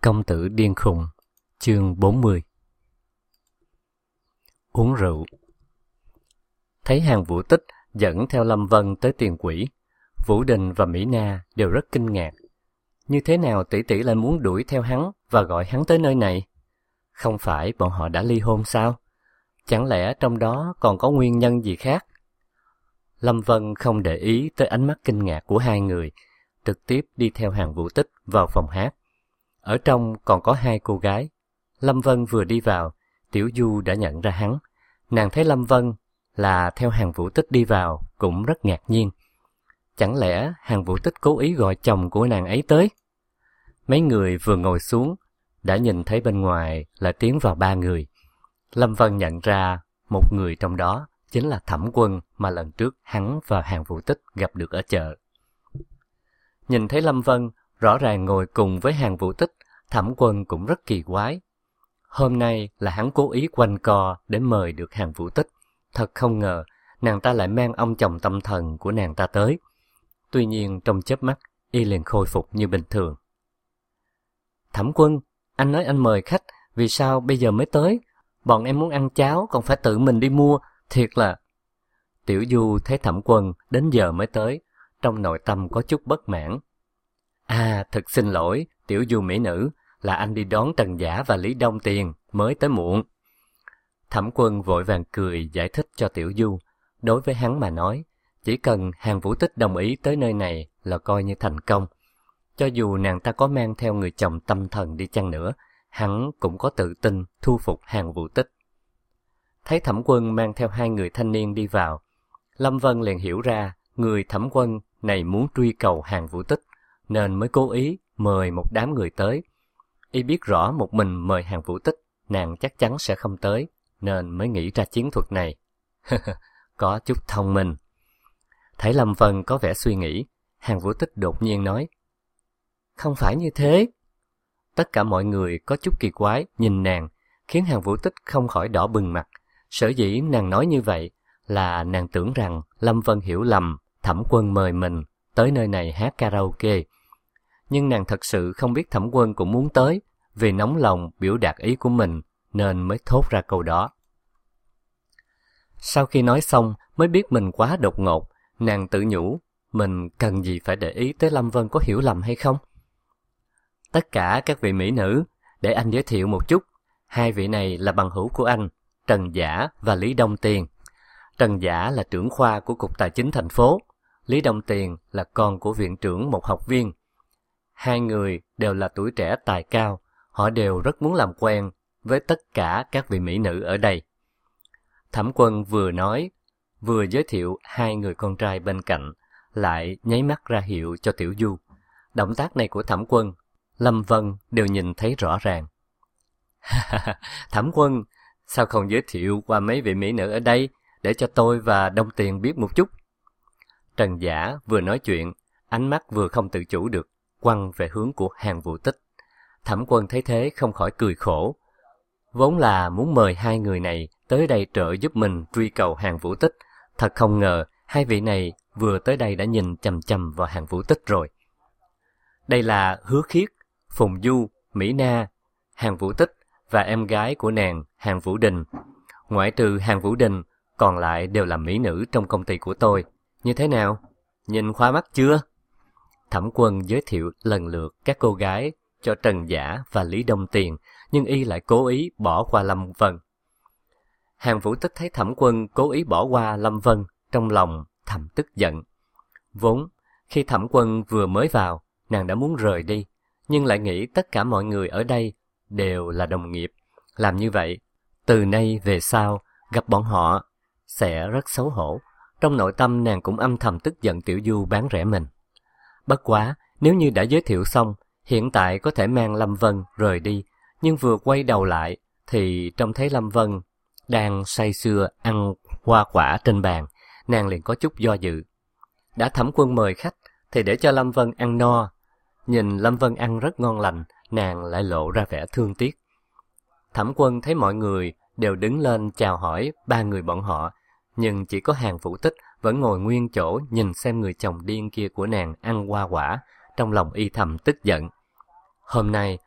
Công tử điên khùng, chương 40. Uống rượu. Thấy hàng Vũ Tích dẫn theo Lâm Vân tới Tiền Quỹ, Vũ Đình và Mỹ Na đều rất kinh ngạc. Như thế nào tỷ tỷ lại muốn đuổi theo hắn và gọi hắn tới nơi này? Không phải bọn họ đã ly hôn sao? Chẳng lẽ trong đó còn có nguyên nhân gì khác? Lâm Vân không để ý tới ánh mắt kinh ngạc của hai người, trực tiếp đi theo hàng Vũ Tích vào phòng hát. Ở trong còn có hai cô gái. Lâm Vân vừa đi vào, Tiểu Du đã nhận ra hắn. Nàng thấy Lâm Vân là theo hàng Vũ Tích đi vào, cũng rất ngạc nhiên. Chẳng lẽ hàng Vũ Tích cố ý gọi chồng của nàng ấy tới? Mấy người vừa ngồi xuống, đã nhìn thấy bên ngoài là tiến vào ba người. Lâm Vân nhận ra một người trong đó chính là Thẩm Quân mà lần trước hắn và hàng Vũ Tích gặp được ở chợ. Nhìn thấy Lâm Vân rõ ràng ngồi cùng với hàng Vũ Tích, Thẩm Quân cũng rất kỳ quái. Hôm nay là hắn cố ý quanh co để mời được hàng Vũ Tích. Thật không ngờ, nàng ta lại mang ông chồng tâm thần của nàng ta tới. Tuy nhiên trong chớp mắt, y liền khôi phục như bình thường. Thẩm Quân, anh nói anh mời khách, vì sao bây giờ mới tới? Bọn em muốn ăn cháo, còn phải tự mình đi mua, thiệt là... Tiểu Du thấy Thẩm Quân đến giờ mới tới, trong nội tâm có chút bất mãn. Thật xin lỗi, Tiểu Du mỹ nữ, là anh đi đón Trần Giả và Lý Đông Tiền mới tới muộn. Thẩm Quân vội vàng cười giải thích cho Tiểu Du. Đối với hắn mà nói, chỉ cần hàng Vũ Tích đồng ý tới nơi này là coi như thành công. Cho dù nàng ta có mang theo người chồng tâm thần đi chăng nữa, hắn cũng có tự tin thu phục hàng Vũ Tích. Thấy Thẩm Quân mang theo hai người thanh niên đi vào, Lâm Vân liền hiểu ra người Thẩm Quân này muốn truy cầu hàng Vũ Tích, nên mới cố ý mời một đám người tới. Y biết rõ một mình mời hàng Vũ Tích, nàng chắc chắn sẽ không tới, nên mới nghĩ ra chiến thuật này. Có chút thông minh. Thấy Lâm Vân có vẻ suy nghĩ, hàng Vũ Tích đột nhiên nói, không phải như thế. Tất cả mọi người có chút kỳ quái nhìn nàng, khiến hàng Vũ Tích không khỏi đỏ bừng mặt. Sở dĩ nàng nói như vậy là nàng tưởng rằng Lâm Vân hiểu lầm Thẩm Quân mời mình tới nơi này hát karaoke. Nhưng nàng thật sự không biết Thẩm Quân cũng muốn tới, vì nóng lòng biểu đạt ý của mình nên mới thốt ra câu đó. Sau khi nói xong mới biết mình quá đột ngột, nàng tự nhủ mình cần gì phải để ý tới Lâm Vân có hiểu lầm hay không. Tất cả các vị mỹ nữ, để anh giới thiệu một chút. Hai vị này là bằng hữu của anh, Trần Giả và Lý Đông Tiền. Trần Giả là trưởng khoa của Cục Tài chính thành phố, Lý Đông Tiền là con của viện trưởng một học viên. Hai người đều là tuổi trẻ tài cao, họ đều rất muốn làm quen với tất cả các vị mỹ nữ ở đây. Thẩm Quân vừa nói, vừa giới thiệu hai người con trai bên cạnh, lại nháy mắt ra hiệu cho Tiểu Du. Động tác này của Thẩm Quân, Lâm Vân đều nhìn thấy rõ ràng. Thẩm Quân, sao không giới thiệu qua mấy vị mỹ nữ ở đây, để cho tôi và Đông Tiền biết một chút? Trần Giả vừa nói chuyện, ánh mắt vừa không tự chủ được, quăng về hướng của hàng Vũ Tích. Thẩm Quân thấy thế không khỏi cười khổ. Vốn là muốn mời hai người này tới đây trợ giúp mình truy cầu hàng Vũ Tích. Thật không ngờ, hai vị này vừa tới đây đã nhìn chằm chằm vào hàng Vũ Tích rồi. Đây là Hứa Khiết, Phùng Du, Mỹ Na, hàng Vũ Tích và em gái của nàng, hàng Vũ Đình. Ngoại trừ hàng Vũ Đình, còn lại đều là mỹ nữ trong công ty của tôi. Như thế nào? Nhìn khóa mắt chưa? Thẩm Quân giới thiệu lần lượt các cô gái cho Trần Giả và Lý Đông Tiền, nhưng y lại cố ý bỏ qua Lâm Vân. Hàng Vũ Tích thấy Thẩm Quân cố ý bỏ qua Lâm Vân, trong lòng thầm tức giận. Vốn, khi Thẩm Quân vừa mới vào, nàng đã muốn rời đi, nhưng lại nghĩ tất cả mọi người ở đây đều là đồng nghiệp. Làm như vậy, từ nay về sau, gặp bọn họ sẽ rất xấu hổ. Trong nội tâm nàng cũng âm thầm tức giận Tiểu Du bán rẻ mình. Bất quá, nếu như đã giới thiệu xong, hiện tại có thể mang Lâm Vân rời đi, nhưng vừa quay đầu lại thì trông thấy Lâm Vân đang say sưa ăn hoa quả trên bàn, nàng liền có chút do dự. Đã Thẩm Quân mời khách thì để cho Lâm Vân ăn no. Nhìn Lâm Vân ăn rất ngon lành, nàng lại lộ ra vẻ thương tiếc. Thẩm Quân thấy mọi người đều đứng lên chào hỏi ba người bọn họ, nhưng chỉ có hàng Vũ Tích vẫn ngồi nguyên chỗ nhìn xem người chồng điên kia của nàng ăn hoa quả, trong lòng y thầm tức giận. Hôm nay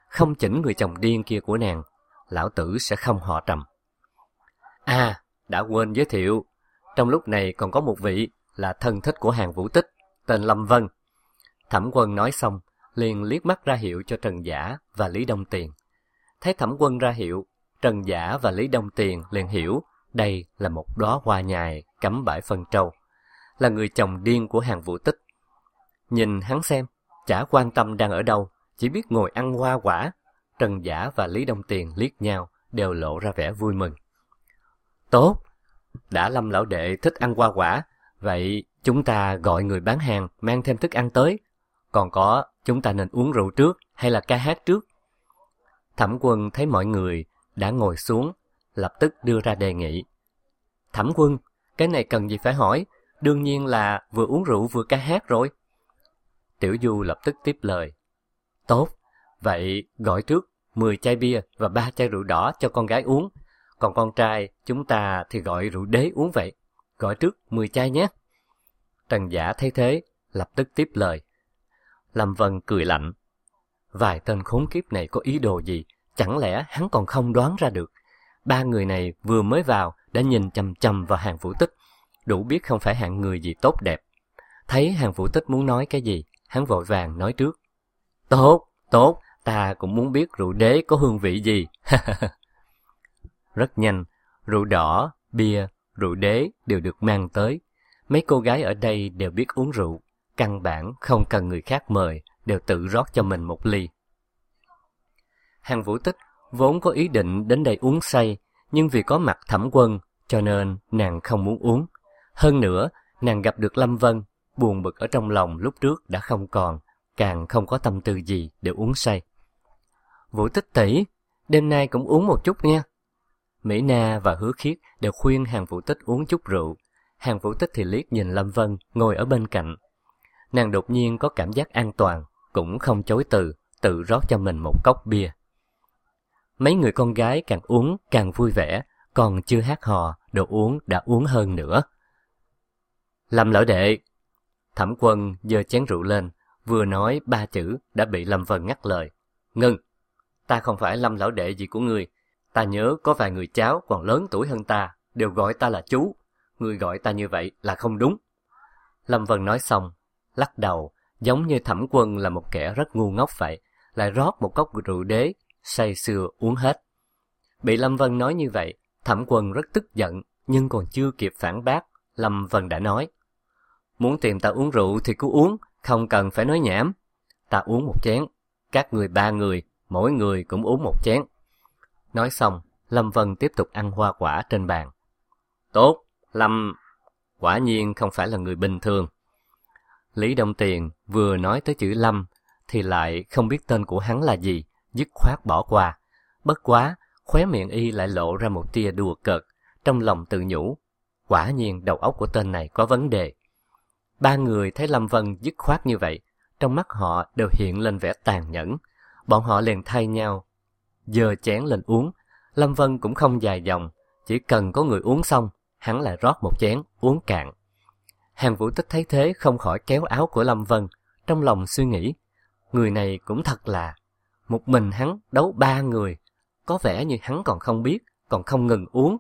không chỉnh người chồng điên kia của nàng, lão tử sẽ không họ Trầm. À, đã quên giới thiệu, trong lúc này còn có một vị là thân thích của Hàn Vũ Tích, tên Lâm Vân. Thẩm Quân nói xong, liền liếc mắt ra hiệu cho Trần Dã và Lý Đông Tiền. Thấy Thẩm Quân ra hiệu, Trần Dã và Lý Đông Tiền liền hiểu đây là một đóa hoa nhài cắm bãi phân trâu, là người chồng điên của Hàn Vũ Tích. Nhìn hắn xem, chả quan tâm đang ở đâu, chỉ biết ngồi ăn hoa quả. Trần Dã và Lý Đông Tiền liếc nhau, đều lộ ra vẻ vui mừng. Tốt, đã Lâm lão đệ thích ăn hoa quả, vậy chúng ta gọi người bán hàng mang thêm thức ăn tới. Còn có, chúng ta nên uống rượu trước hay là ca hát trước? Thẩm Quân thấy mọi người đã ngồi xuống, lập tức đưa ra đề nghị. Thẩm Quân, cái này cần gì phải hỏi, đương nhiên là vừa uống rượu vừa ca hát rồi. Tiểu Du lập tức tiếp lời. Tốt, vậy gọi trước 10 chai bia và 3 chai rượu đỏ cho con gái uống. Còn con trai chúng ta thì gọi rượu đế uống vậy. Gọi trước 10 chai nhé. Trần Dã thấy thế, lập tức tiếp lời. Lâm Vân cười lạnh. Vài tên khốn kiếp này có ý đồ gì, chẳng lẽ hắn còn không đoán ra được. Ba người này vừa mới vào đã nhìn chằm chằm vào Hàn Vũ Tích, đủ biết không phải hạng người gì tốt đẹp. Thấy Hàn Vũ Tích muốn nói cái gì, hắn vội vàng nói trước. Tốt, tốt, ta cũng muốn biết rượu đế có hương vị gì. Rất nhanh, rượu đỏ, bia, rượu đế đều được mang tới. Mấy cô gái ở đây đều biết uống rượu, căn bản không cần người khác mời, đều tự rót cho mình một ly. Hàn Vũ Tích vốn có ý định đến đây uống say, nhưng vì có mặt Thẩm Quân, cho nên nàng không muốn uống. Hơn nữa, nàng gặp được Lâm Vân, buồn bực ở trong lòng lúc trước đã không còn, càng không có tâm tư gì để uống say. Vũ Tích tỷ, đêm nay cũng uống một chút nha. Mỹ Na và Hứa Khiết đều khuyên Hàn Vũ Tích uống chút rượu. Hàn Vũ Tích thì liếc nhìn Lâm Vân ngồi ở bên cạnh. Nàng đột nhiên có cảm giác an toàn, cũng không chối từ, tự rót cho mình một cốc bia. Mấy người con gái càng uống càng vui vẻ, còn chưa hát hò, đồ uống đã uống hơn nữa. Lâm lão đệ. Thẩm Quân giơ chén rượu lên, vừa nói 3 chữ đã bị Lâm Vân ngắt lời. Ngưng, ta không phải Lâm lão đệ gì của ngươi. Ta nhớ có vài người cháu còn lớn tuổi hơn ta, đều gọi ta là chú. Ngươi gọi ta như vậy là không đúng. Lâm Vân nói xong, lắc đầu, giống như Thẩm Quân là một kẻ rất ngu ngốc vậy, lại rót một cốc rượu đế, say sưa uống hết. Bị Lâm Vân nói như vậy, Thẩm Quân rất tức giận, nhưng còn chưa kịp phản bác, Lâm Vân đã nói. Muốn tìm ta uống rượu thì cứ uống, không cần phải nói nhảm. Ta uống một chén, các người 3 người, mỗi người cũng uống một chén. Nói xong, Lâm Vân tiếp tục ăn hoa quả trên bàn. Tốt, Lâm, quả nhiên không phải là người bình thường. Lý Đông Tiền vừa nói tới chữ Lâm, thì lại không biết tên của hắn là gì, dứt khoát bỏ qua. Bất quá, khóe miệng y lại lộ ra một tia đùa cợt, trong lòng tự nhủ. Quả nhiên đầu óc của tên này có vấn đề. 3 người thấy Lâm Vân dứt khoát như vậy, trong mắt họ đều hiện lên vẻ tàn nhẫn. Bọn họ liền thay nhau, giơ chén lên uống. Lâm Vân cũng không dài dòng, chỉ cần có người uống xong, hắn lại rót một chén, uống cạn. Hàn Vũ Tích thấy thế không khỏi kéo áo của Lâm Vân, trong lòng suy nghĩ, người này cũng thật là, một mình hắn đấu 3 người, có vẻ như hắn còn không biết, còn không ngừng uống.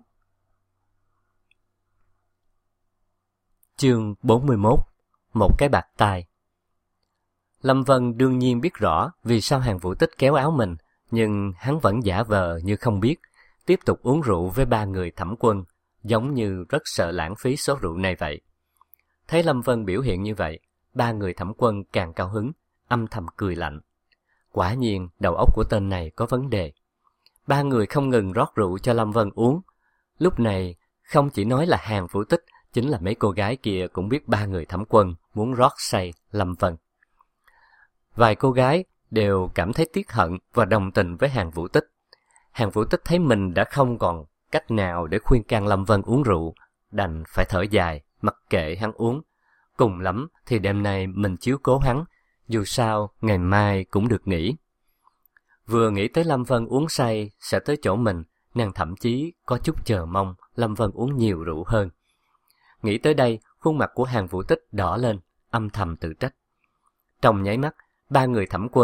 Chương 41. Một cái bạt tai. Lâm Vân đương nhiên biết rõ vì sao Hàn Vũ Tích kéo áo mình, nhưng hắn vẫn giả vờ như không biết, tiếp tục uống rượu với 3 người Thẩm Quân, giống như rất sợ lãng phí số rượu này vậy. Thấy Lâm Vân biểu hiện như vậy, 3 người Thẩm Quân càng cao hứng, âm thầm cười lạnh. Quả nhiên đầu óc của tên này có vấn đề. 3 người không ngừng rót rượu cho Lâm Vân uống. Lúc này không chỉ nói là Hàn Vũ Tích, chính là mấy cô gái kia cũng biết 3 người Thẩm Quân muốn rót say Lâm Vân. Vài cô gái đều cảm thấy tiếc hận và đồng tình với Hàn Vũ Tích. Hàn Vũ Tích thấy mình đã không còn cách nào để khuyên can Lâm Vân uống rượu, đành phải thở dài, mặc kệ hắn uống. Cùng lắm thì đêm nay mình chiếu cố hắn, dù sao ngày mai cũng được nghỉ. Vừa nghĩ tới Lâm Vân uống say sẽ tới chỗ mình, nàng thậm chí có chút chờ mong Lâm Vân uống nhiều rượu hơn. Nghĩ tới đây, khuôn mặt của Hàn Vũ Tích đỏ lên, âm thầm tự trách. Trong nháy mắt, 3 người Thẩm Quân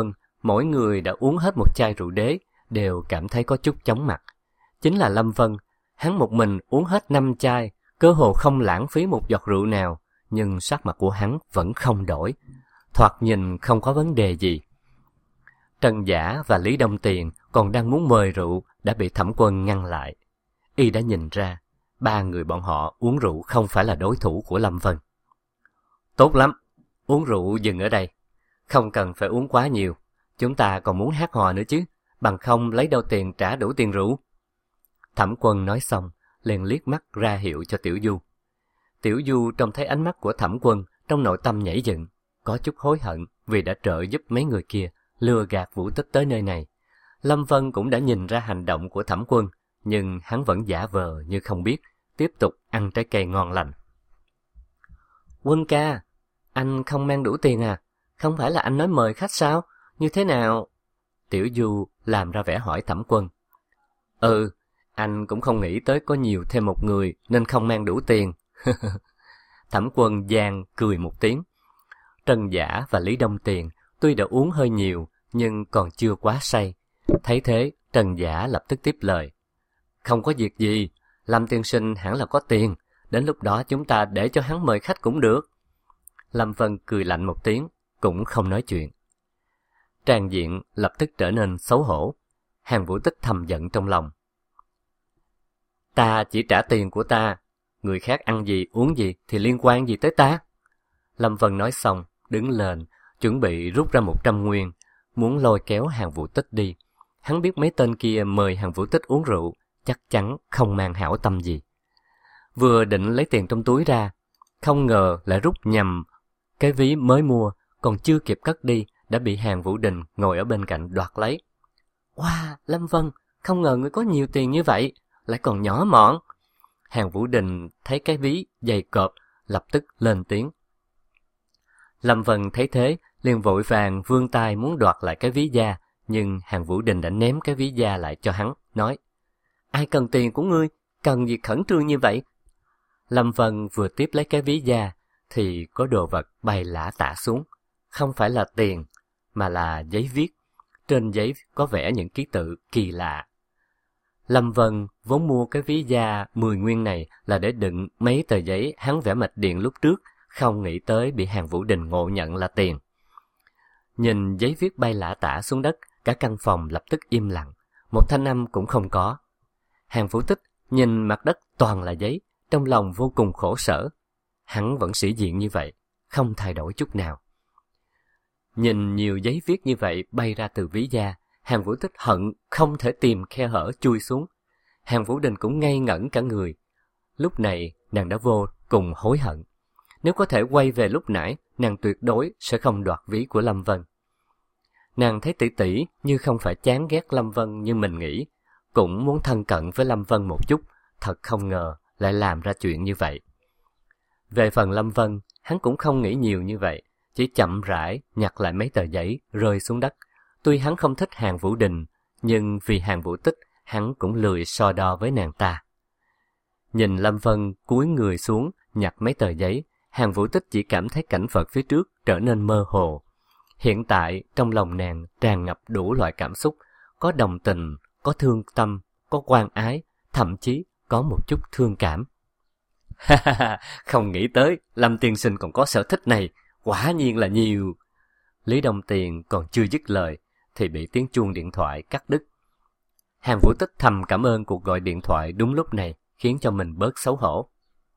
mỗi người đã uống hết một chai rượu đế, đều cảm thấy có chút chóng mặt. Chính là Lâm Vân, hắn một mình uống hết 5 chai, cơ hồ không lãng phí một giọt rượu nào, nhưng sắc mặt của hắn vẫn không đổi, thoạt nhìn không có vấn đề gì. Trần Dã và Lý Đông Tiền còn đang muốn mời rượu đã bị Thẩm Quân ngăn lại. Y đã nhìn ra, 3 người bọn họ uống rượu không phải là đối thủ của Lâm Vân. Tốt lắm, uống rượu dừng ở đây. Không cần phải uống quá nhiều, chúng ta còn muốn hát hò nữa chứ, bằng không lấy đâu tiền trả đủ tiền rượu. Thẩm Quân nói xong, liền liếc mắt ra hiệu cho Tiểu Du. Tiểu Du trông thấy ánh mắt của Thẩm Quân, trong nội tâm nhảy dựng, có chút hối hận vì đã trợ giúp mấy người kia lừa gạt Vũ Tích tới nơi này. Lâm Vân cũng đã nhìn ra hành động của Thẩm Quân, nhưng hắn vẫn giả vờ như không biết, tiếp tục ăn trái cây ngon lành. Quân ca, anh không mang đủ tiền à? Không phải là anh nói mời khách sao? Như thế nào? Tiểu Du làm ra vẻ hỏi Thẩm Quân. Anh cũng không nghĩ tới có nhiều thêm một người nên không mang đủ tiền. Thẩm Quân giang cười một tiếng. Trần Dã và Lý Đông Tiền tuy đã uống hơi nhiều nhưng còn chưa quá say. Thấy thế, Trần Dã lập tức tiếp lời. Không có việc gì, Lâm tiên sinh hẳn là có tiền, đến lúc đó chúng ta để cho hắn mời khách cũng được. Lâm Vân cười lạnh một tiếng, cũng không nói chuyện. Tràng diện lập tức trở nên xấu hổ. Hàn Vũ Tích thầm giận trong lòng. Ta chỉ trả tiền của ta, người khác ăn gì uống gì thì liên quan gì tới ta? Lâm Vân nói xong, đứng lên, chuẩn bị rút ra 100 nguyên, muốn lôi kéo Hàn Vũ Tích đi. Hắn biết mấy tên kia mời Hàn Vũ Tích uống rượu, chắc chắn không mang hảo tâm gì. Vừa định lấy tiền trong túi ra, không ngờ lại rút nhầm cái ví mới mua, còn chưa kịp cất đi, đã bị Hàn Vũ Đình ngồi ở bên cạnh đoạt lấy. Wow, Lâm Vân, không ngờ ngươi có nhiều tiền như vậy, lại còn nhỏ mọn. Hàn Vũ Đình thấy cái ví dày cộp, lập tức lên tiếng. Lâm Vân thấy thế, liền vội vàng vươn tay muốn đoạt lại cái ví da, nhưng Hàn Vũ Đình đã ném cái ví da lại cho hắn, nói: Ai cần tiền của ngươi, cần gì khẩn trương như vậy? Lâm Vân vừa tiếp lấy cái ví da, thì có đồ vật bay lả tả xuống. Không phải là tiền, mà là giấy viết. Trên giấy có vẽ những ký tự kỳ lạ. Lâm Vân vốn mua cái ví da 10 nguyên này là để đựng mấy tờ giấy hắn vẽ mạch điện lúc trước, không nghĩ tới bị Hàn Vũ Đình ngộ nhận là tiền. Nhìn giấy viết bay lả tả xuống đất, cả căn phòng lập tức im lặng, một thanh âm cũng không có. Hàn Vũ Tích nhìn mặt đất toàn là giấy, trong lòng vô cùng khổ sở. Hắn vẫn sĩ diện như vậy, không thay đổi chút nào. Nhìn nhiều giấy viết như vậy bay ra từ ví da, Hàn Vũ Tích hận không thể tìm khe hở chui xuống. Hàn Vũ Đình cũng ngây ngẩn cả người. Lúc này nàng đã vô cùng hối hận. Nếu có thể quay về lúc nãy, nàng tuyệt đối sẽ không đoạt ví của Lâm Vân. Nàng thấy tỷ tỷ như không phải chán ghét Lâm Vân như mình nghĩ, cũng muốn thân cận với Lâm Vân một chút, thật không ngờ lại làm ra chuyện như vậy. Về phần Lâm Vân, hắn cũng không nghĩ nhiều như vậy, chỉ chậm rãi nhặt lại mấy tờ giấy rơi xuống đất. Tuy hắn không thích Hàn Vũ Đình, nhưng vì Hàn Vũ Tích, hắn cũng lười so đo với nàng ta. Nhìn Lâm Vân cúi người xuống nhặt mấy tờ giấy, Hàn Vũ Tích chỉ cảm thấy cảnh vật phía trước trở nên mơ hồ. Hiện tại trong lòng nàng tràn ngập đủ loại cảm xúc, có đồng tình, có thương tâm, có quan ái, thậm chí có một chút thương cảm. Không nghĩ tới Lâm tiên sinh còn có sở thích này, quả nhiên là nhiều. Lý Đông Tiền còn chưa dứt lời thì bị tiếng chuông điện thoại cắt đứt. Hàn Vũ Tích thầm cảm ơn cuộc gọi điện thoại đúng lúc này, khiến cho mình bớt xấu hổ.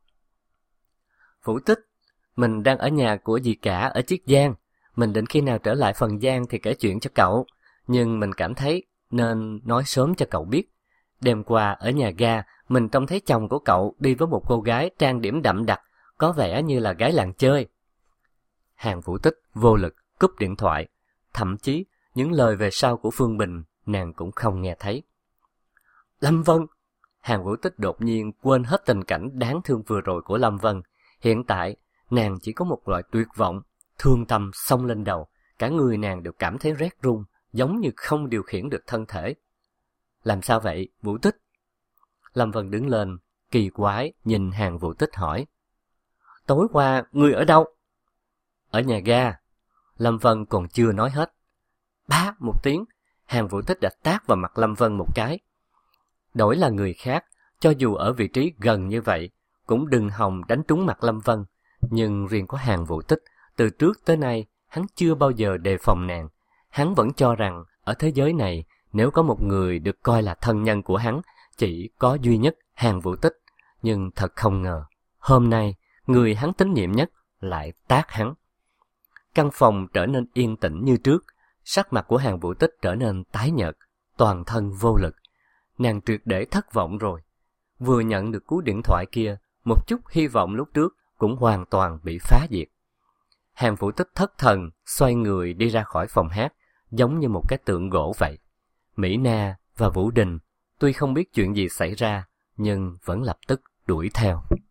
Vũ Tích, mình đang ở nhà của dì cả ở Chiết Giang. Mình định khi nào trở lại Phần Giang thì kể chuyện cho cậu, nhưng mình cảm thấy nên nói sớm cho cậu biết. Đêm qua ở nhà ga, mình trông thấy chồng của cậu đi với một cô gái trang điểm đậm đặc, có vẻ như là gái làng chơi. Hàn Vũ Tích vô lực cúp điện thoại, thậm chí những lời về sau của Phương Bình nàng cũng không nghe thấy. Lâm Vân! Hàn Vũ Tích đột nhiên quên hết tình cảnh đáng thương vừa rồi của Lâm Vân. Hiện tại nàng chỉ có một loại tuyệt vọng, thương tâm xông lên đầu, cả người nàng đều cảm thấy rét run, giống như không điều khiển được thân thể. Làm sao vậy, Vũ Tích? Lâm Vân đứng lên, kỳ quái nhìn Hàn Vũ Tích hỏi. Tối qua, ngươi ở đâu? Ở nhà ga. Lâm Vân còn chưa nói hết. Bá một tiếng, Hàn Vũ Tích đã tát vào mặt Lâm Vân một cái. Đổi là người khác, cho dù ở vị trí gần như vậy, cũng đừng hòng đánh trúng mặt Lâm Vân. Nhưng riêng có Hàn Vũ Tích, từ trước tới nay, hắn chưa bao giờ đề phòng nàng. Hắn vẫn cho rằng, ở thế giới này, nếu có một người được coi là thân nhân của hắn, chỉ có duy nhất Hàn Vũ Tích. Nhưng thật không ngờ, hôm nay, người hắn tín nhiệm nhất lại tát hắn. Căn phòng trở nên yên tĩnh như trước, sắc mặt của Hàn Vũ Tích trở nên tái nhợt, toàn thân vô lực. Nàng triệt để thất vọng rồi. Vừa nhận được cú điện thoại kia, một chút hy vọng lúc trước cũng hoàn toàn bị phá diệt. Hàn Vũ Tích thất thần, xoay người đi ra khỏi phòng hát, giống như một cái tượng gỗ vậy. Mỹ Na và Vũ Đình, tuy không biết chuyện gì xảy ra, nhưng vẫn lập tức đuổi theo.